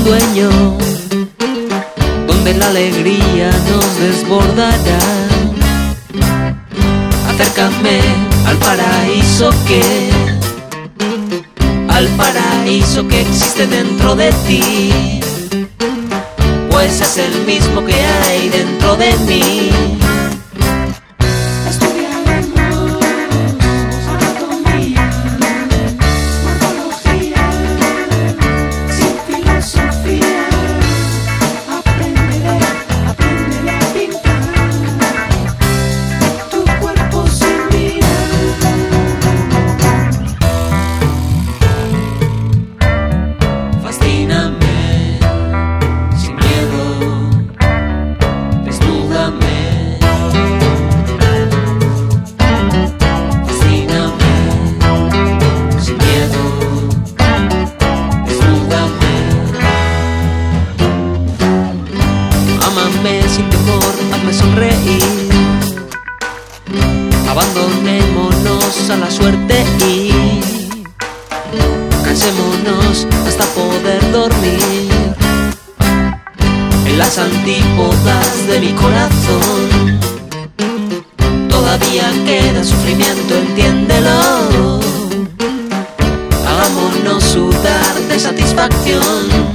un dueño donde la alegría nos desbordará. Acércame al paraíso que existe dentro de ti, pues es el mismo que hay dentro de mí. Ámame sin temor, hazme sonreír. Abandonémonos a la suerte y cansémonos hasta poder dormir. En las antípodas de mi corazón todavía queda sufrimiento, entiéndelo. Hagámonos sudar de satisfacción.